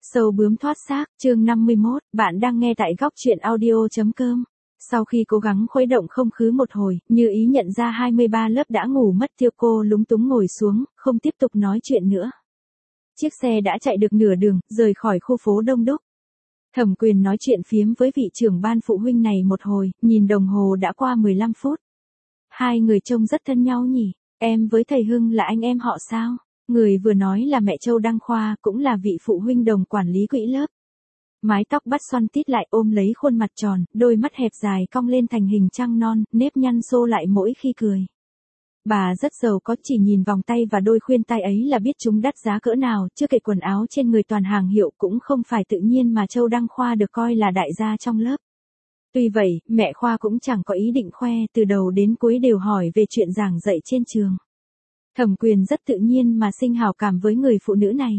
Sâu bướm thoát xác, chương 51, bạn đang nghe tại góc truyện audio.com. Sau khi cố gắng khuấy động không khứ một hồi, Như Ý nhận ra 23 lớp đã ngủ mất tiêu, cô lúng túng ngồi xuống, không tiếp tục nói chuyện nữa. Chiếc xe đã chạy được nửa đường, rời khỏi khu phố đông đúc. Thẩm Quyền nói chuyện phiếm với vị trưởng ban phụ huynh này một hồi, nhìn đồng hồ đã qua 15 phút. Hai người trông rất thân nhau nhỉ, em với thầy Hưng là anh em họ sao? Người vừa nói là mẹ Châu Đăng Khoa, cũng là vị phụ huynh đồng quản lý quỹ lớp. Mái tóc bắt xoăn tít lại ôm lấy khuôn mặt tròn, đôi mắt hẹp dài cong lên thành hình trăng non, nếp nhăn xô lại mỗi khi cười. Bà rất giàu có, chỉ nhìn vòng tay và đôi khuyên tai ấy là biết chúng đắt giá cỡ nào, chưa kể quần áo trên người toàn hàng hiệu, cũng không phải tự nhiên mà Châu Đăng Khoa được coi là đại gia trong lớp. Tuy vậy, mẹ Khoa cũng chẳng có ý định khoe, từ đầu đến cuối đều hỏi về chuyện giảng dạy trên trường. Thẩm Quyền rất tự nhiên mà sinh hảo cảm với người phụ nữ này.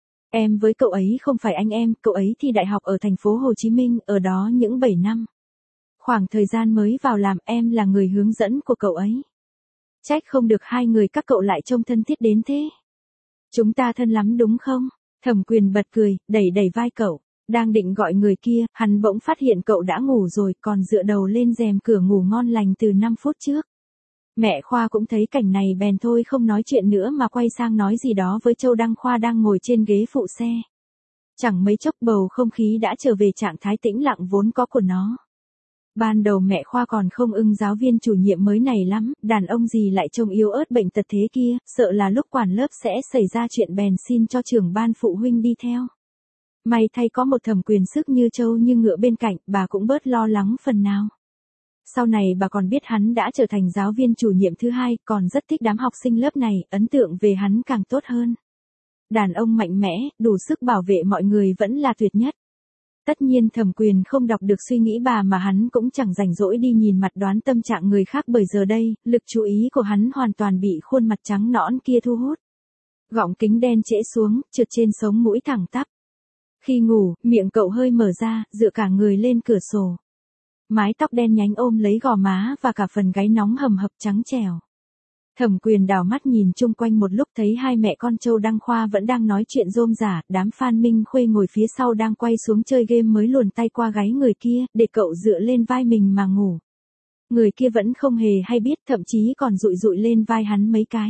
Em với cậu ấy không phải anh em, cậu ấy thi đại học ở thành phố Hồ Chí Minh, ở đó những 7 năm. Khoảng thời gian mới vào làm, em là người hướng dẫn của cậu ấy. Trách không được hai người các cậu lại trông thân thiết đến thế. Chúng ta thân lắm đúng không? Thẩm Quyền bật cười, đẩy đẩy vai cậu. Đang định gọi người kia, hắn bỗng phát hiện cậu đã ngủ rồi, còn dựa đầu lên rèm cửa ngủ ngon lành từ 5 phút trước. Mẹ Khoa cũng thấy cảnh này bèn thôi không nói chuyện nữa mà quay sang nói gì đó với Châu Đăng Khoa đang ngồi trên ghế phụ xe. Chẳng mấy chốc bầu không khí đã trở về trạng thái tĩnh lặng vốn có của nó. Ban đầu mẹ Khoa còn không ưng giáo viên chủ nhiệm mới này lắm, đàn ông gì lại trông yếu ớt bệnh tật thế kia, sợ là lúc quản lớp sẽ xảy ra chuyện bèn xin cho trưởng ban phụ huynh đi theo. May thay có một Thẩm Quyền sức như trâu như ngựa bên cạnh, bà cũng bớt lo lắng phần nào. Sau này bà còn biết hắn đã trở thành giáo viên chủ nhiệm thứ hai, còn rất thích đám học sinh lớp này, ấn tượng về hắn càng tốt hơn. Đàn ông mạnh mẽ, đủ sức bảo vệ mọi người vẫn là tuyệt nhất. Tất nhiên Thẩm Quyền không đọc được suy nghĩ bà mà hắn cũng chẳng rảnh rỗi đi nhìn mặt đoán tâm trạng người khác, bởi giờ đây, lực chú ý của hắn hoàn toàn bị khuôn mặt trắng nõn kia thu hút. Gọng kính đen trễ xuống, trượt trên sống mũi thẳng tắp. Khi ngủ, miệng cậu hơi mở ra, dựa cả người lên cửa sổ. Mái tóc đen nhánh ôm lấy gò má và cả phần gáy nóng hầm hập trắng trẻo. Thẩm Quyền đảo mắt nhìn chung quanh một lúc thấy hai mẹ con Châu Đăng Khoa vẫn đang nói chuyện rôm rả, đám Phan Minh Khuê ngồi phía sau đang quay xuống chơi game mới luồn tay qua gáy người kia, để cậu dựa lên vai mình mà ngủ. Người kia vẫn không hề hay biết, thậm chí còn dụi dụi lên vai hắn mấy cái.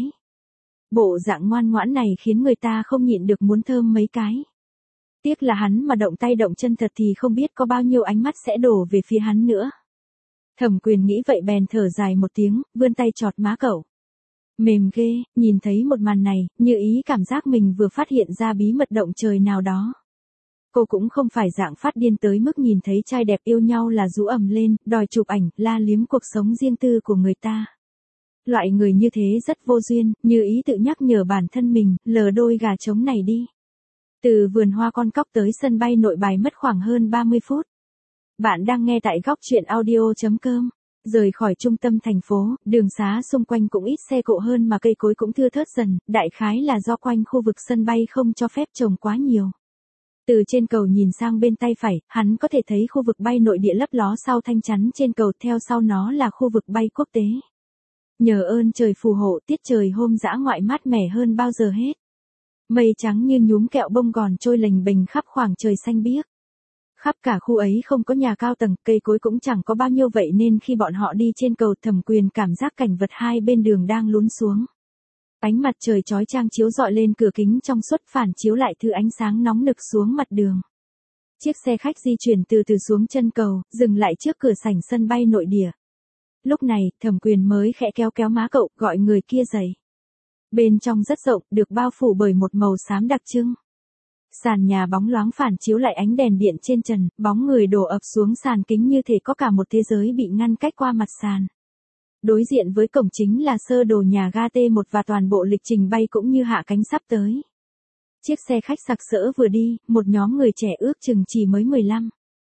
Bộ dạng ngoan ngoãn này khiến người ta không nhịn được muốn thơm mấy cái. Tiếc là hắn mà động tay động chân thật thì không biết có bao nhiêu ánh mắt sẽ đổ về phía hắn nữa. Thẩm Quyền nghĩ vậy bèn thở dài một tiếng, vươn tay chọt má cậu. Mềm ghê, nhìn thấy một màn này, Như Ý cảm giác mình vừa phát hiện ra bí mật động trời nào đó. Cô cũng không phải dạng phát điên tới mức nhìn thấy trai đẹp yêu nhau là rú ầm lên, đòi chụp ảnh, la liếm cuộc sống riêng tư của người ta. Loại người như thế rất vô duyên, Như Ý tự nhắc nhở bản thân mình, lờ đôi gà trống này đi. Từ vườn hoa Con Cóc tới sân bay Nội Bài mất khoảng hơn 30 phút. Bạn đang nghe tại góc truyện audio.com. Rời khỏi trung tâm thành phố, đường xá xung quanh cũng ít xe cộ hơn mà cây cối cũng thưa thớt dần, đại khái là do quanh khu vực sân bay không cho phép trồng quá nhiều. Từ trên cầu nhìn sang bên tay phải, hắn có thể thấy khu vực bay nội địa lấp ló sau thanh chắn trên cầu, theo sau nó là khu vực bay quốc tế. Nhờ ơn trời phù hộ, tiết trời hôm dã ngoại mát mẻ hơn bao giờ hết. Mây trắng như nhúm kẹo bông gòn trôi lềnh bềnh khắp khoảng trời xanh biếc. Khắp cả khu ấy không có nhà cao tầng, cây cối cũng chẳng có bao nhiêu, vậy nên khi bọn họ đi trên cầu, Thẩm Quyền cảm giác cảnh vật hai bên đường đang lún xuống. Ánh mặt trời chói chang chiếu rọi lên cửa kính trong suốt, phản chiếu lại thứ ánh sáng nóng nực xuống mặt đường. Chiếc xe khách di chuyển từ từ xuống chân cầu, dừng lại trước cửa sảnh sân bay nội địa. Lúc này, Thẩm Quyền mới khẽ kéo kéo má cậu, gọi người kia dậy. Bên trong rất rộng, được bao phủ bởi một màu xám đặc trưng. Sàn nhà bóng loáng phản chiếu lại ánh đèn điện trên trần, bóng người đổ ập xuống sàn kính như thể có cả một thế giới bị ngăn cách qua mặt sàn. Đối diện với cổng chính là sơ đồ nhà ga T1 và toàn bộ lịch trình bay cũng như hạ cánh sắp tới. Chiếc xe khách sặc sỡ vừa đi, một nhóm người trẻ ước chừng chỉ mới 15,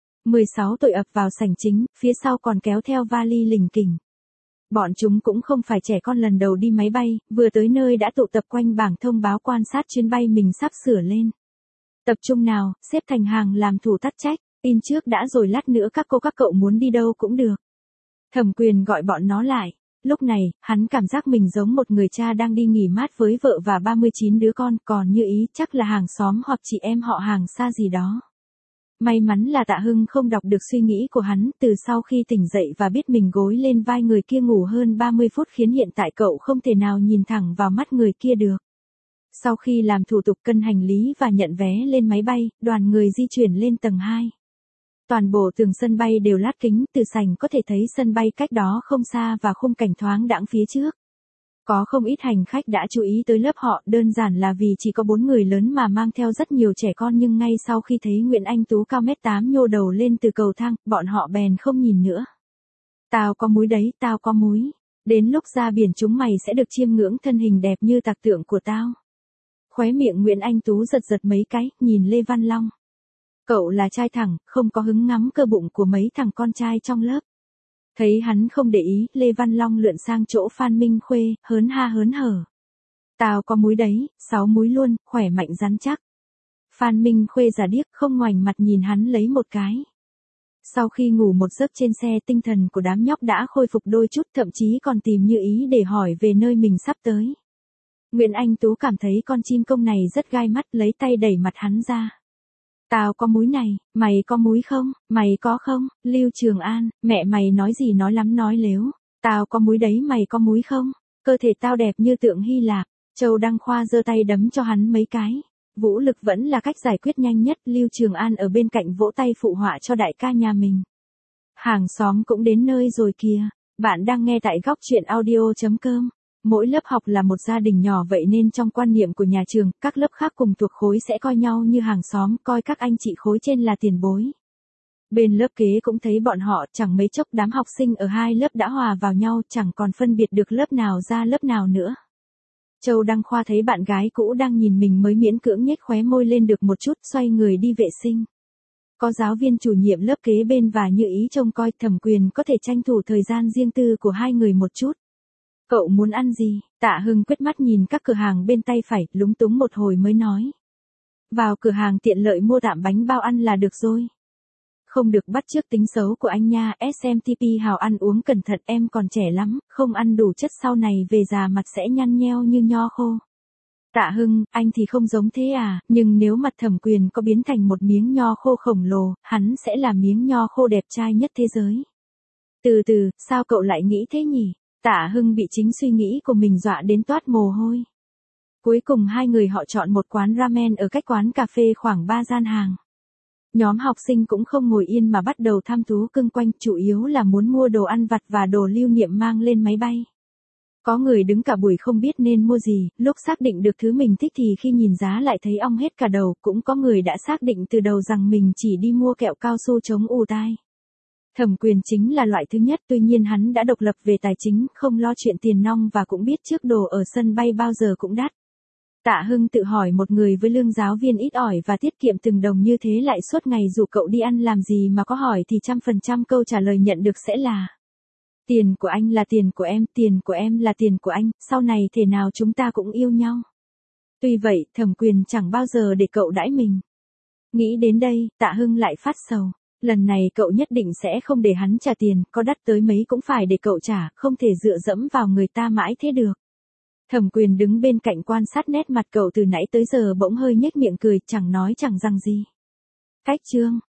16 tuổi ập vào sảnh chính, phía sau còn kéo theo vali lỉnh kỉnh. Bọn chúng cũng không phải trẻ con lần đầu đi máy bay, vừa tới nơi đã tụ tập quanh bảng thông báo quan sát chuyến bay mình sắp sửa lên. Tập trung nào, xếp thành hàng làm thủ tắc trách, in trước đã rồi lát nữa các cô các cậu muốn đi đâu cũng được. Thẩm Quyền gọi bọn nó lại. lúc này, hắn cảm giác mình giống một người cha đang đi nghỉ mát với vợ và 39 đứa con, còn Như Ý chắc là hàng xóm hoặc chị em họ hàng xa gì đó. May mắn là Tạ Hưng không đọc được suy nghĩ của hắn, từ sau khi tỉnh dậy và biết mình gối lên vai người kia ngủ hơn 30 phút khiến hiện tại cậu không thể nào nhìn thẳng vào mắt người kia được. Sau khi làm thủ tục cân hành lý và nhận vé lên máy bay, đoàn người di chuyển lên tầng 2. Toàn bộ tường sân bay đều lát kính, từ sảnh có thể thấy sân bay cách đó không xa và khung cảnh thoáng đãng phía trước. Có không ít hành khách đã chú ý tới lớp họ, đơn giản là vì chỉ có 4 người lớn mà mang theo rất nhiều trẻ con, nhưng ngay sau khi thấy Nguyễn Anh Tú cao 1m8 nhô đầu lên từ cầu thang, bọn họ bèn không nhìn nữa. Tao có múi đấy, tao có múi. Đến lúc ra biển chúng mày sẽ được chiêm ngưỡng thân hình đẹp như tạc tượng của tao. Khóe miệng Nguyễn Anh Tú giật giật mấy cái, nhìn Lê Văn Long. Cậu là trai thẳng, không có hứng ngắm cơ bụng của mấy thằng con trai trong lớp. Thấy hắn không để ý, Lê Văn Long lượn sang chỗ Phan Minh Khuê, hớn ha hớn hở. Tao có múi đấy, 6 múi luôn, khỏe mạnh rắn chắc. Phan Minh Khuê giả điếc không ngoảnh mặt nhìn hắn lấy một cái. Sau khi ngủ một giấc trên xe, tinh thần của đám nhóc đã khôi phục đôi chút, thậm chí còn tìm Như Ý để hỏi về nơi mình sắp tới. Nguyễn Anh Tú cảm thấy con chim công này rất gai mắt, lấy tay đẩy mặt hắn ra. Tao có múi này, mày có múi không, mày có không, Lưu Trường An, mẹ mày nói gì nói lắm nói lếu, tao có múi đấy mày có múi không, cơ thể tao đẹp như tượng Hy Lạp, Châu Đăng Khoa giơ tay đấm cho hắn mấy cái, vũ lực vẫn là cách giải quyết nhanh nhất, Lưu Trường An ở bên cạnh vỗ tay phụ họa cho đại ca nhà mình. Hàng xóm cũng đến nơi rồi kìa, bạn đang nghe tại góc truyện audio.com. Mỗi lớp học là một gia đình nhỏ, vậy nên trong quan niệm của nhà trường, các lớp khác cùng thuộc khối sẽ coi nhau như hàng xóm, coi các anh chị khối trên là tiền bối. Bên lớp kế cũng thấy bọn họ, chẳng mấy chốc đám học sinh ở hai lớp đã hòa vào nhau, chẳng còn phân biệt được lớp nào ra lớp nào nữa. Châu Đăng Khoa thấy bạn gái cũ đang nhìn mình mới miễn cưỡng nhếch khóe môi lên được một chút, xoay người đi vệ sinh. Có giáo viên chủ nhiệm lớp kế bên và Như Ý trông coi, Thẩm Quyền có thể tranh thủ thời gian riêng tư của hai người một chút. Cậu muốn ăn gì? Tạ Hưng quét mắt nhìn các cửa hàng bên tay phải, lúng túng một hồi mới nói. Vào cửa hàng tiện lợi mua tạm bánh bao ăn là được rồi. Không được bắt chước tính xấu của anh nha, SMTP Hào ăn uống cẩn thận, em còn trẻ lắm, không ăn đủ chất sau này về già mặt sẽ nhăn nheo như nho khô. Tạ Hưng, anh thì không giống thế à, nhưng nếu mặt Thẩm Quyền có biến thành một miếng nho khô khổng lồ, hắn sẽ là miếng nho khô đẹp trai nhất thế giới. Từ từ, sao cậu lại nghĩ thế nhỉ? Tạ Hưng bị chính suy nghĩ của mình dọa đến toát mồ hôi. Cuối cùng hai người họ chọn một quán ramen ở cách quán cà phê khoảng 3 gian hàng. Nhóm học sinh cũng không ngồi yên mà bắt đầu thăm thú cưng quanh, chủ yếu là muốn mua đồ ăn vặt và đồ lưu niệm mang lên máy bay. Có người đứng cả buổi không biết nên mua gì, lúc xác định được thứ mình thích thì khi nhìn giá lại thấy ong hết cả đầu, cũng có người đã xác định từ đầu rằng mình chỉ đi mua kẹo cao su chống ù tai. Thẩm Quyền chính là loại thứ nhất, tuy nhiên hắn đã độc lập về tài chính, không lo chuyện tiền nong và cũng biết trước đồ ở sân bay bao giờ cũng đắt. Tạ Hưng tự hỏi, một người với lương giáo viên ít ỏi và tiết kiệm từng đồng như thế lại suốt ngày rủ cậu đi ăn làm gì mà có hỏi thì 100% câu trả lời nhận được sẽ là: tiền của anh là tiền của em, tiền của em là tiền của anh, sau này thể nào chúng ta cũng yêu nhau. Tuy vậy, Thẩm Quyền chẳng bao giờ để cậu đãi mình. Nghĩ đến đây, Tạ Hưng lại phát sầu. Lần này cậu nhất định sẽ không để hắn trả tiền, có đắt tới mấy cũng phải để cậu trả, không thể dựa dẫm vào người ta mãi thế được. Thẩm Quyền đứng bên cạnh quan sát nét mặt cậu từ nãy tới giờ, bỗng hơi nhếch miệng cười, chẳng nói chẳng rằng gì. Cách chương